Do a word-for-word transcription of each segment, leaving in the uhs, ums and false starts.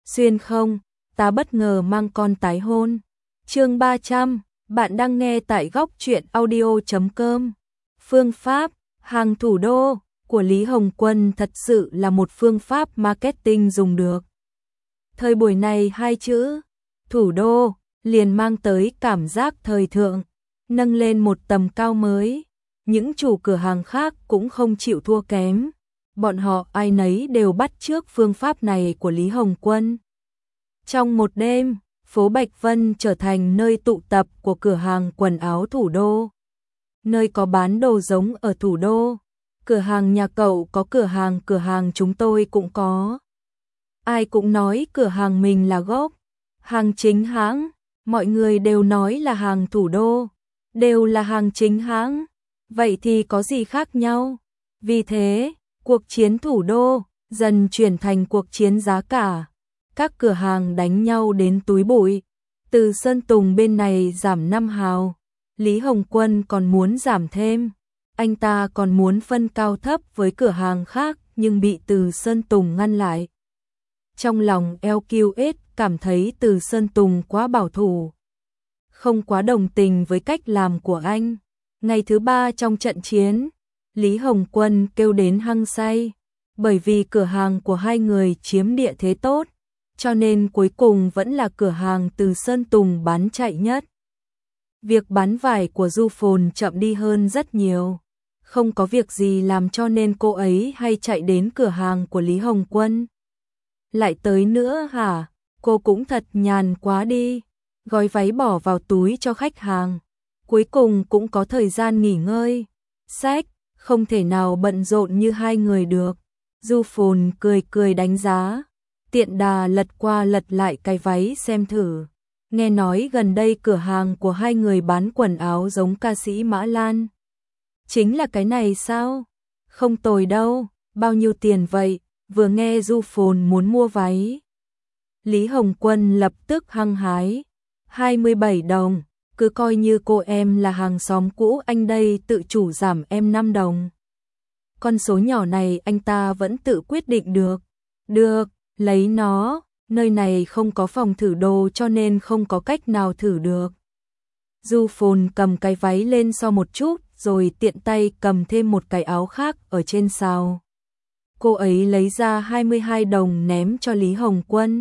Xuyên không, ta bất ngờ mang con tái hôn. Chương ba trăm, bạn đang nghe tại góc truyện audio chấm com. Phương pháp hàng thủ đô của Lý Hồng Quân thật sự là một phương pháp marketing dùng được. Thời buổi này hai chữ thủ đô liền mang tới cảm giác thời thượng, nâng lên một tầm cao mới. Những chủ cửa hàng khác cũng không chịu thua kém. Bọn họ ai nấy đều bắt chước phương pháp này của Lý Hồng Quân. Trong một đêm, phố Bạch Vân trở thành nơi tụ tập của cửa hàng quần áo thủ đô. Nơi có bán đồ giống ở thủ đô. Cửa hàng nhà cậu có cửa hàng, cửa hàng chúng tôi cũng có. Ai cũng nói cửa hàng mình là gốc, hàng chính hãng, mọi người đều nói là hàng thủ đô, đều là hàng chính hãng. Vậy thì có gì khác nhau? Vì thế, cuộc chiến thủ đô dần chuyển thành cuộc chiến giá cả. Các cửa hàng đánh nhau đến túi bụi. Từ Sơn Tùng bên này giảm năm hào, Lý Hồng Quân còn muốn giảm thêm. Anh ta còn muốn phân cao thấp với cửa hàng khác nhưng bị Từ Sơn Tùng ngăn lại. Trong lòng lờ quy ét cảm thấy Từ Sơn Tùng quá bảo thủ, không quá đồng tình với cách làm của anh. Ngày thứ ba trong trận chiến, Lý Hồng Quân kêu đến hăng say, bởi vì cửa hàng của hai người chiếm địa thế tốt, cho nên cuối cùng vẫn là cửa hàng Từ Sơn Tùng bán chạy nhất. Việc bán vải của Du Phồn chậm đi hơn rất nhiều, không có việc gì làm cho nên cô ấy hay chạy đến cửa hàng của Lý Hồng Quân. Lại tới nữa hả? Cô cũng thật nhàn quá đi, gói váy bỏ vào túi cho khách hàng. Cuối cùng cũng có thời gian nghỉ ngơi. Sách, không thể nào bận rộn như hai người được. Du Phồn cười cười đánh giá, tiện đà lật qua lật lại cái váy xem thử. Nghe nói gần đây cửa hàng của hai người bán quần áo giống ca sĩ Mã Lan. Chính là cái này sao? Không tồi đâu, bao nhiêu tiền vậy? Vừa nghe Du Phồn muốn mua váy, Lý Hồng Quân lập tức hăng hái. hai mươi bảy đồng, cứ coi như cô em là hàng xóm cũ anh đây tự chủ giảm em năm đồng. Con số nhỏ này anh ta vẫn tự quyết định được. Được, lấy nó, nơi này không có phòng thử đồ cho nên không có cách nào thử được. Du Phồn cầm cái váy lên so một chút rồi tiện tay cầm thêm một cái áo khác ở trên sào. Cô ấy lấy ra hai mươi hai đồng ném cho Lý Hồng Quân.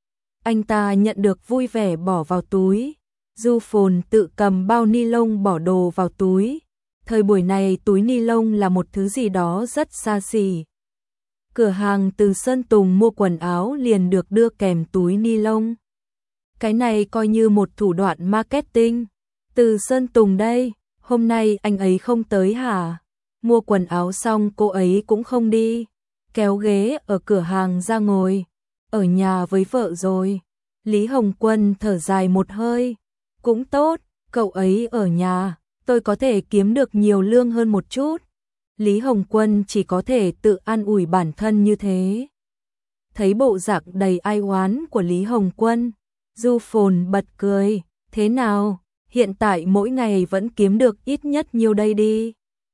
Anh ta nhận được vui vẻ bỏ vào túi. Du Phồn tự cầm bao ni lông bỏ đồ vào túi. Thời buổi này túi ni lông là một thứ gì đó rất xa xỉ. Cửa hàng Từ Sơn Tùng mua quần áo liền được đưa kèm túi ni lông. Cái này coi như một thủ đoạn marketing. Từ Sơn Tùng đây, hôm nay anh ấy không tới hả? Mua quần áo xong cô ấy cũng không đi, kéo ghế ở cửa hàng ra ngồi. Ở nhà với vợ rồi. Lý Hồng Quân thở dài một hơi. Cũng tốt, cậu ấy ở nhà, tôi có thể kiếm được nhiều lương hơn một chút. Lý Hồng Quân chỉ có thể tự an ủi bản thân như thế. Thấy bộ dạng đầy ai oán của Lý Hồng Quân, Du Phồn bật cười. Thế nào, hiện tại mỗi ngày vẫn kiếm được ít nhất nhiêu đây đi.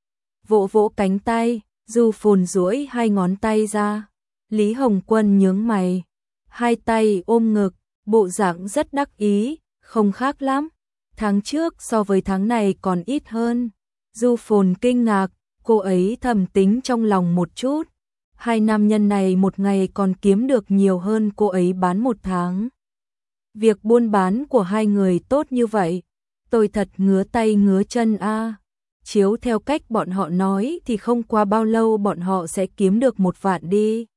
Vỗ vỗ cánh tay, Du Phồn duỗi hai ngón tay ra. Lý Hồng Quân nhướng mày, hai tay ôm ngực, bộ dạng rất đắc ý. Không khác lắm, tháng trước so với tháng này còn ít hơn. Du Phồn kinh ngạc, cô ấy thầm tính trong lòng một chút. Hai nam nhân này một ngày còn kiếm được nhiều hơn cô ấy bán một tháng. Việc buôn bán của hai người tốt như vậy, tôi thật ngứa tay ngứa chân a. À. Chiếu theo cách bọn họ nói thì không qua bao lâu bọn họ sẽ kiếm được một vạn đi.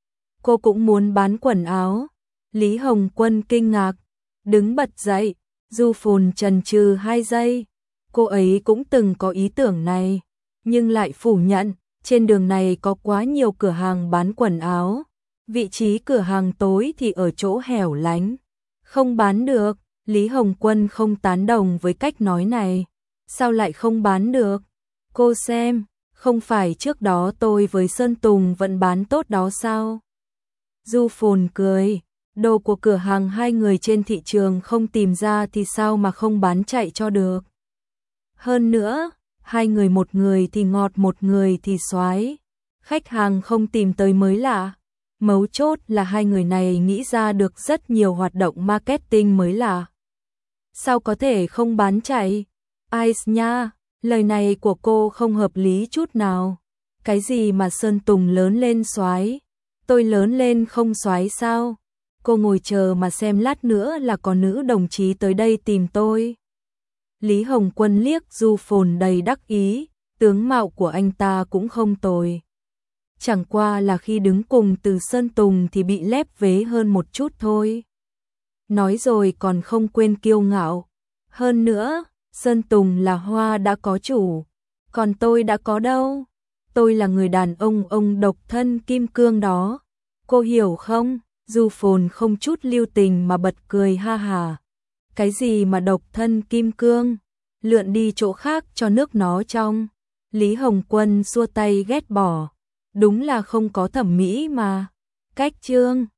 Cô cũng muốn bán quần áo. Lý Hồng Quân kinh ngạc, đứng bật dậy. Du Phồn chần chừ hai giây. Cô ấy cũng từng có ý tưởng này, nhưng lại phủ nhận. Trên đường này có quá nhiều cửa hàng bán quần áo. Vị trí cửa hàng tối thì ở chỗ hẻo lánh, không bán được. Lý Hồng Quân không tán đồng với cách nói này. Sao lại không bán được? Cô xem, không phải trước đó tôi với Sơn Tùng vẫn bán tốt đó sao? Du Phồn cười, đồ của cửa hàng hai người trên thị trường không tìm ra thì sao mà không bán chạy cho được. Hơn nữa, hai người một người thì ngọt một người thì xoái. Khách hàng không tìm tới mới lạ. Mấu chốt là hai người này nghĩ ra được rất nhiều hoạt động marketing mới lạ. Sao có thể không bán chạy? Ice nha, lời này của cô không hợp lý chút nào. Cái gì mà Sơn Tùng lớn lên soái, tôi lớn lên không soái sao? Cô ngồi chờ mà xem lát nữa là có nữ đồng chí tới đây tìm tôi. Lý Hồng Quân liếc Du Phồn đầy đắc ý, tướng mạo của anh ta cũng không tồi. Chẳng qua là khi đứng cùng từ Sơn Tùng thì bị lép vế hơn một chút thôi. Nói rồi còn không quên kiêu ngạo. Hơn nữa, Sơn Tùng là hoa đã có chủ, còn tôi đã có đâu. Tôi là người đàn ông ông độc thân kim cương đó. Cô hiểu không? Du Phồn không chút lưu tình mà bật cười ha hà. Cái gì mà độc thân kim cương? Lượn đi chỗ khác cho nước nó trong. Lý Hồng Quân xua tay ghét bỏ. Đúng là không có thẩm mỹ mà. Cách chương